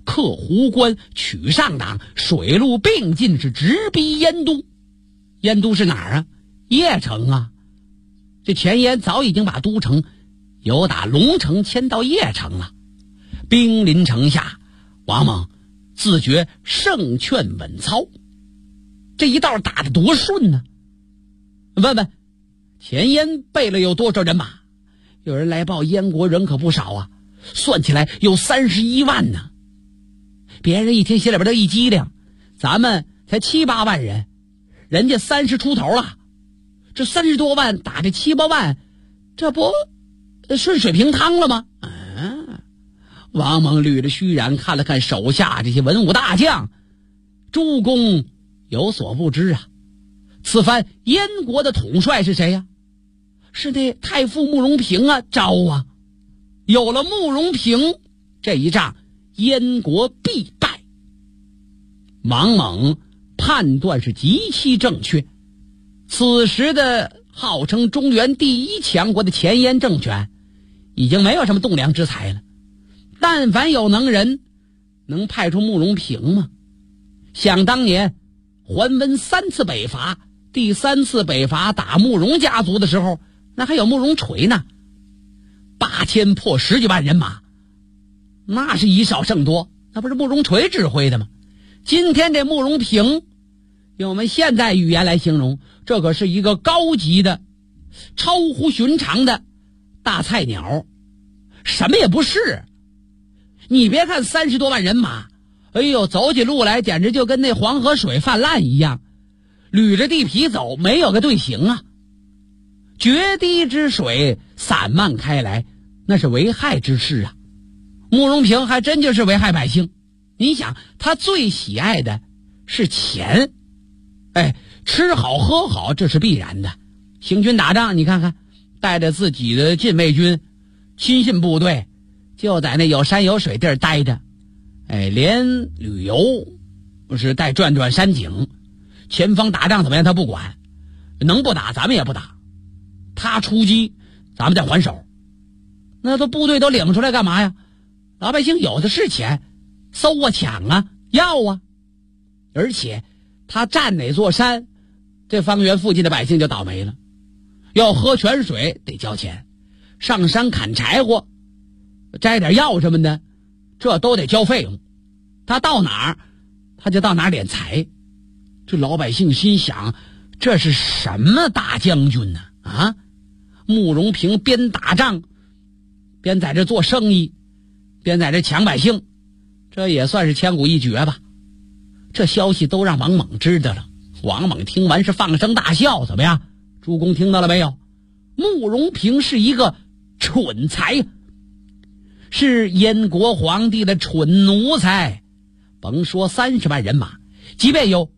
Speaker 2: 克壶关，取上党，水陆并进，是直逼燕都。燕都是哪儿啊？邺城啊。这前燕早已经把都城由打龙城迁到邺城了。兵临城下，王猛自觉胜券稳操，这一道打得多顺呢。问问前燕备了有多少人马？有人来报燕国人可不少啊，算起来有31万呢。别人一听心里边都一激灵，咱们才7、8万人，人家30出头了，这30多万打这7、8万，这不顺水平汤了吗？王猛捋着须髯看了看手下这些文武大将，诸公有所不知啊，此番燕国的统帅是谁呀？是那太傅慕容平啊，招啊！有了慕容平，这一仗燕国必败。王猛判断是极其正确。此时的号称中原第一强国的前燕政权，已经没有什么栋梁之才了。但凡有能人，能派出慕容平吗？想当年桓温3次北伐，第3次北伐打慕容家族的时候，那还有慕容垂呢，8000破10几万人马，那是以少胜多，那不是慕容垂指挥的吗？今天这慕容平，用我们现在语言来形容，这可是一个高级的超乎寻常的大菜鸟，什么也不是。你别看30多万人马，哎呦，走起路来简直就跟那黄河水泛滥一样，捋着地皮走，没有个队形啊。决堤之水散漫开来，那是危害之事啊。慕容平还真就是危害百姓。你想，他最喜爱的是钱，吃好喝好，这是必然的。行军打仗，你看看，带着自己的禁卫军、亲信部队，就在那有山有水地儿待着，连旅游是带转转山景，前方打仗怎么样他不管，能不打咱们也不打，他出击咱们再还手。那都部队都领出来干嘛呀？老百姓有的是钱，搜啊抢啊要啊。而且他占哪座山，这方圆附近的百姓就倒霉了。要喝泉水得交钱，上山砍柴火摘点药什么的，这都得交费用。他到哪儿他就到哪儿敛财。这老百姓心想，这是什么大将军呢？慕容平边打仗边在这做生意，边在这抢百姓，这也算是千古一绝吧。这消息都让王猛知道了。王猛听完是放声大笑。怎么样，诸公听到了没有？慕容平是一个蠢才，是燕国皇帝的蠢奴才。甭说30万人马，即便有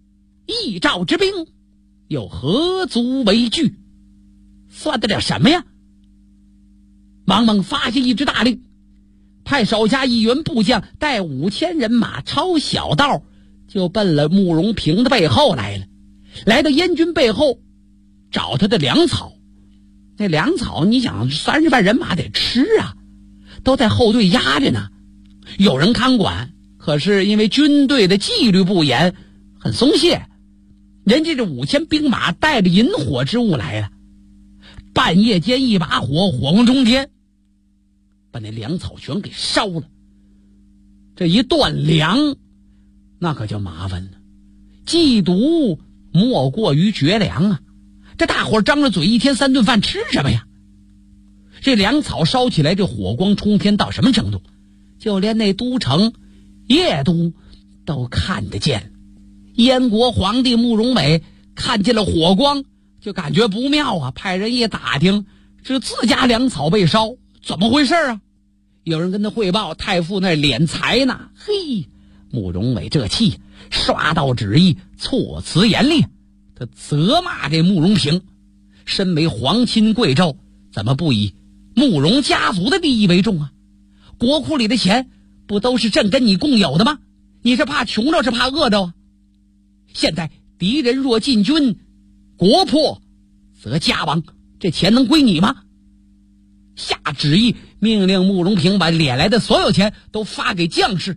Speaker 2: 1兆之兵，又何足为惧？算得了什么呀？王猛发下一支大令，派手下1员部将带5000人马抄小道，就奔了慕容平的背后来了。来到燕军背后找他的粮草。那粮草你想30万人马得吃啊，都在后队压着呢，有人看管，可是因为军队的纪律不严，很松懈。人家这5000兵马带着引火之物来了，半夜间一把火，火光冲天，把那粮草全给烧了。这一断粮，那可就麻烦了。缉毒莫过于绝粮啊！这大伙张着嘴，一天3顿饭吃什么呀？这粮草烧起来，这火光冲天到什么程度？就连那都城邺都都看得见。燕国皇帝慕容伟看见了火光，就感觉不妙啊，派人一打听，这自家粮草被烧，怎么回事啊？有人跟他汇报，太傅那敛财呢。嘿，慕容伟这气，刷到旨意，措辞严厉，他责骂这慕容平，身为皇亲贵胄，怎么不以慕容家族的利益为重啊？国库里的钱不都是朕跟你共有的吗？你是怕穷着是怕饿着啊？现在敌人若进军，国破则家亡，这钱能归你吗？下旨意命令慕容平把敛来的所有钱都发给将士，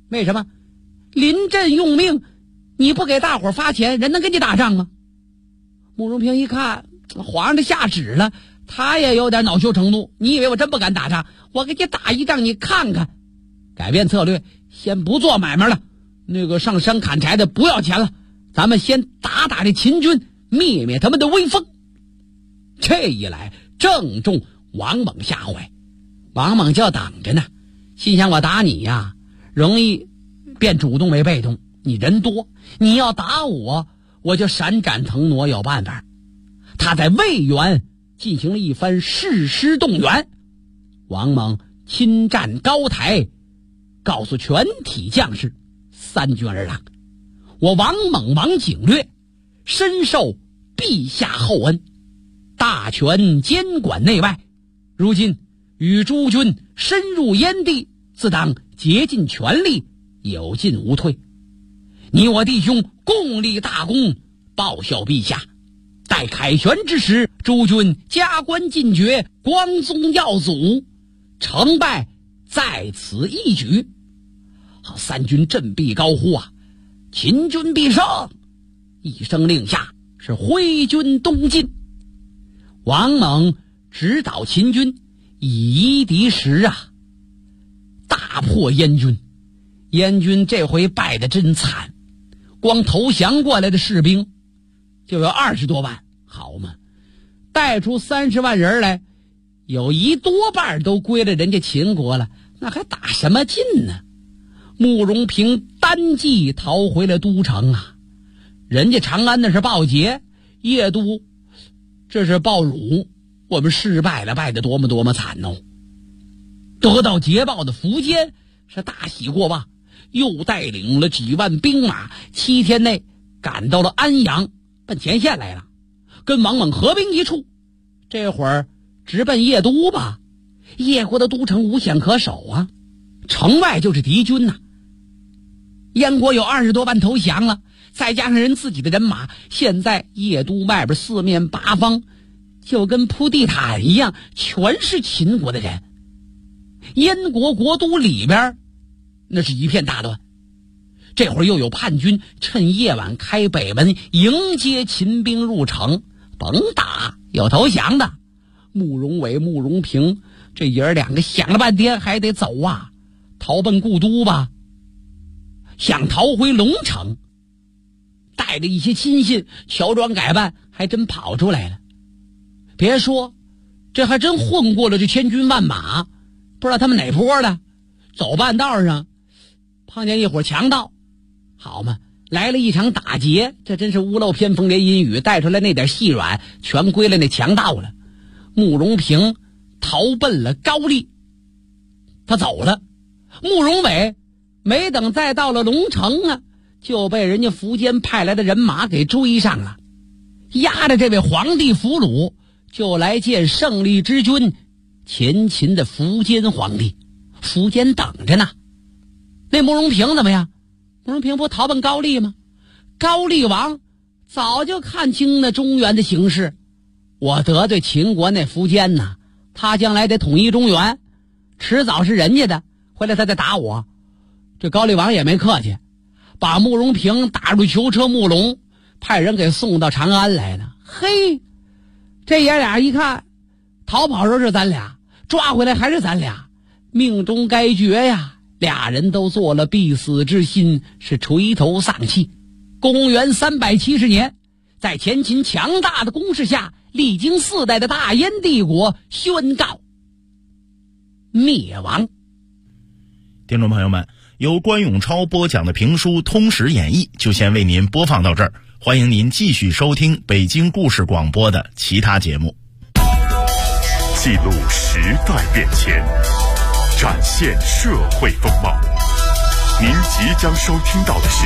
Speaker 2: 为什么？临阵用命，你不给大伙发钱，人能跟你打仗吗？慕容平一看皇上这下旨了，他也有点恼羞成怒。你以为我真不敢打仗？我给你打一仗你看看。改变策略，先不做买卖了，那个上山砍柴的不要钱了，咱们先打打这秦军，灭灭他们的威风。这一来正中王猛下怀，王猛就要等着呢，心想我打你呀容易变主动为被动，你人多，你要打我我就闪展腾挪，有办法。他在魏源进行了一番誓师动员，王猛亲占高台，告诉全体将士：3军儿郎，我王猛王景略深受陛下厚恩，大权监管内外，如今与诸军深入燕地，自当竭尽全力，有进无退。你我弟兄共立大功，报效陛下。待凯旋之时，诸军加官进爵，光宗耀祖，成败在此一举。好，3军振臂高呼啊，秦军必胜！一声令下，是挥军东进。王猛指导秦军以夷敌十啊，大破燕军。燕军这回败得真惨，光投降过来的士兵就有20多万，好嘛，带出30万人来，有一多半都归了人家秦国了，那还打什么劲呢？慕容平单骑逃回了都城啊，人家长安那是报捷，邺都这是报辱，我们失败了，败得多么惨哦！得到捷报的苻坚是大喜过望，又带领了几万兵马，7天内赶到了安阳，奔前线来了，跟王猛合兵一处。这会儿直奔邺都吧，邺国的都城无险可守啊，城外就是敌军呐。燕国有20多万投降了，再加上人自己的人马，现在邺都外边四面八方就跟铺地毯一样，全是秦国的人。燕国国都里边那是一片大乱，这会儿又有叛军趁夜晚开北门迎接秦兵入城，甭打有投降的。慕容伟、慕容平这爷儿两个想了半天还得走啊，逃奔故都吧，想逃回龙城，带着一些亲信乔装改扮还真跑出来了。别说这还真混过了这千军万马，不知道他们哪波的，走半道上碰见一伙强盗，好嘛，来了一场打劫，这真是屋漏偏逢连阴雨，带出来那点细软全归了那强盗了。慕容平逃奔了高丽，他走了。慕容伟没等再到了龙城啊，就被人家苻坚派来的人马给追上了，押着这位皇帝俘虏就来见胜利之君前秦的苻坚皇帝。苻坚等着呢。那慕容平怎么样？慕容平不逃奔高丽吗？高丽王早就看清了中原的形势，我得罪秦国那苻坚呢，他将来得统一中原，迟早是人家的，回来他再打我。这高丽王也没客气，把慕容平打入囚车木笼，派人给送到长安来了。嘿，这爷俩一看，逃跑时候是咱俩，抓回来还是咱俩，命中该绝呀。俩人都做了必死之心，是垂头丧气。公元370年，在前秦强大的攻势下，历经4代的大燕帝国宣告灭亡。
Speaker 5: 听众朋友们，由关永超播讲的评书《通史演义》就先为您播放到这儿，欢迎您继续收听北京故事广播的其他节目。
Speaker 6: 记录时代变迁，展现社会风貌。您即将收听到的是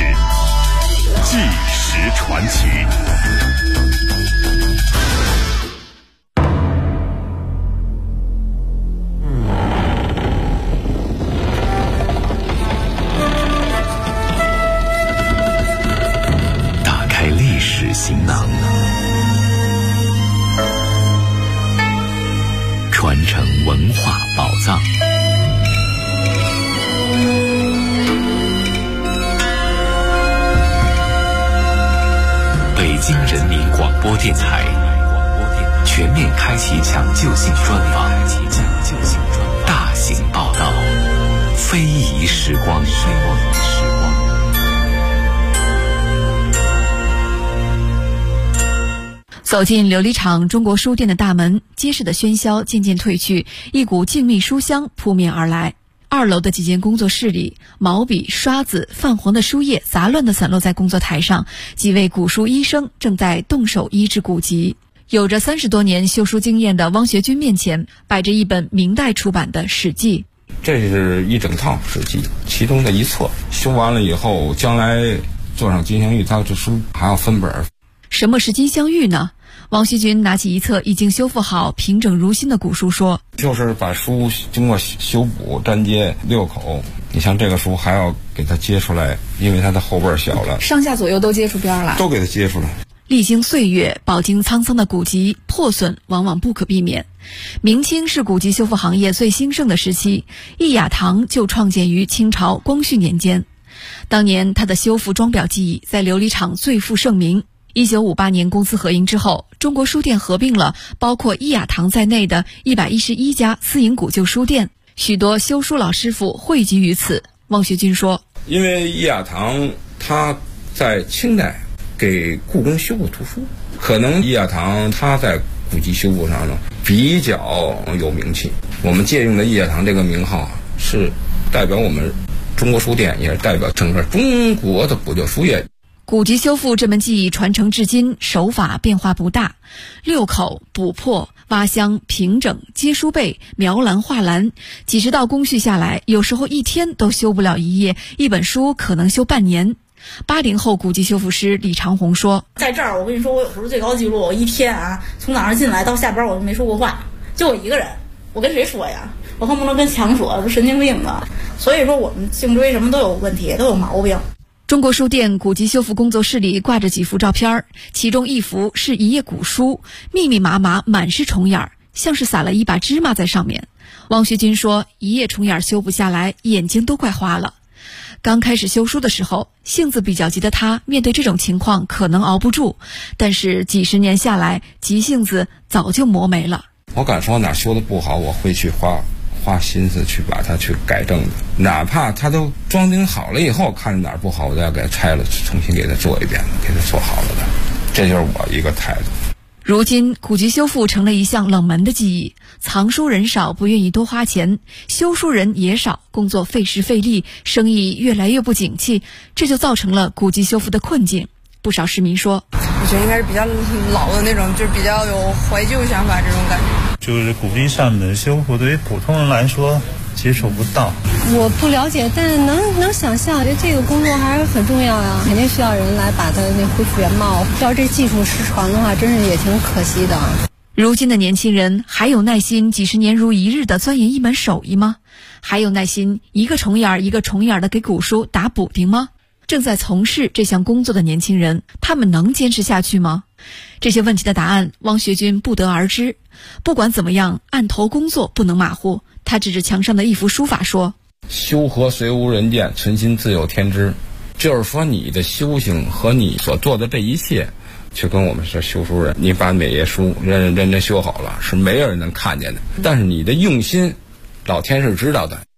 Speaker 6: 《纪实传奇》。
Speaker 1: 打开历史行囊，传承文化宝藏。
Speaker 16: 京人民广播电台全面开启抢救性专访，大型报道，非遗时光。
Speaker 17: 走进琉璃厂中国书店的大门，街市的喧嚣渐渐褪去，一股静谧书香扑面而来。2楼的几间工作室里，毛笔、刷子、泛黄的书页杂乱地散落在工作台上，几位古书医生正在动手医治古籍。有着30多年修书经验的汪学军面前摆着一本明代出版的《史记》，
Speaker 18: 这是一整套《史记》，其中的一册，修完了以后，将来做上金镶玉，它这书还要分本。
Speaker 17: 什么是金镶玉呢？汪学军拿起一册已经修复好、平整如新的古书说：“
Speaker 18: 就是把书经过修补、粘接6口。你像这个书还要给它接出来，因为它的后背小了，
Speaker 19: 上下左右都接出边来，
Speaker 18: 都给它接出来。
Speaker 17: 历经岁月，饱经沧桑的古籍破损往往不可避免。明清是古籍修复行业最兴盛的时期，易雅堂就创建于清朝光绪年间。当年他的修复装裱技艺在琉璃厂最负盛名。1958年公私合营之后，中国书店合并了包括易雅堂在内的111家私营古旧书店，许多修书老师傅汇集于此。汪学军说：“
Speaker 18: 因为易雅堂他在清代给故宫修过图书，可能易雅堂他在古籍修复上呢比较有名气。我们借用的易雅堂这个名号是代表我们中国书店，也是代表整个中国的古旧书业。”
Speaker 17: 古籍修复这门技艺传承至今，手法变化不大，6口、补破、挖箱、平整、接书背、描栏画栏，几十道工序下来，有时候一天都修不了一页，一本书可能修半年。80后古籍修复师李长红说：“
Speaker 20: 在这儿，我跟你说，我有时候最高记录，我一天从早上进来到下班，我就没说过话，就我一个人，我跟谁说呀？我恨不能跟墙说，不神经病的。所以说，我们颈椎什么都有问题，都有毛病。”
Speaker 17: 中国书店古籍修复工作室里挂着几幅照片，其中一幅是一页古书，密密麻麻，满是虫眼，像是撒了一把芝麻在上面。汪学军说，一页虫眼修不下来，眼睛都快花了。刚开始修书的时候，性子比较急的他，面对这种情况可能熬不住，但是几十年下来，急性子早就磨没了。
Speaker 18: 我敢说哪修的不好，我会去花心思去把它去改正的，哪怕它都装订好了以后，看着哪儿不好，我都要给它拆了，重新给它做一遍，给它做好了的。这就是我一个态度。
Speaker 17: 如今古籍修复成了一项冷门的技艺，藏书人少，不愿意多花钱，修书人也少，工作费时费力，生意越来越不景气，这就造成了古籍修复的困境。不少市民说，
Speaker 19: 我觉得应该是比较老的那种，就是比较有怀旧想法这种感觉。
Speaker 21: 就是古籍上的修复对于普通人来说接受不到。
Speaker 22: 我不了解，但能想象，这个工作还是很重要呀，肯定需要人来把它恢复原貌。要这技术失传的话，真是也挺可惜的。
Speaker 17: 如今的年轻人还有耐心几十年如一日的钻研一门手艺吗？还有耐心一个虫眼一个虫眼的给古书打补丁吗？正在从事这项工作的年轻人，他们能坚持下去吗？这些问题的答案，汪学军不得而知。不管怎么样，案头工作不能马虎。他指着墙上的一幅书法说：“
Speaker 18: 修和虽无人见，存心自有天知。”就是说，你的修行和你所做的这一切，就跟我们是修书人，你把每页书认认真真修好了，是没有人能看见的。但是你的用心，老天是知道的。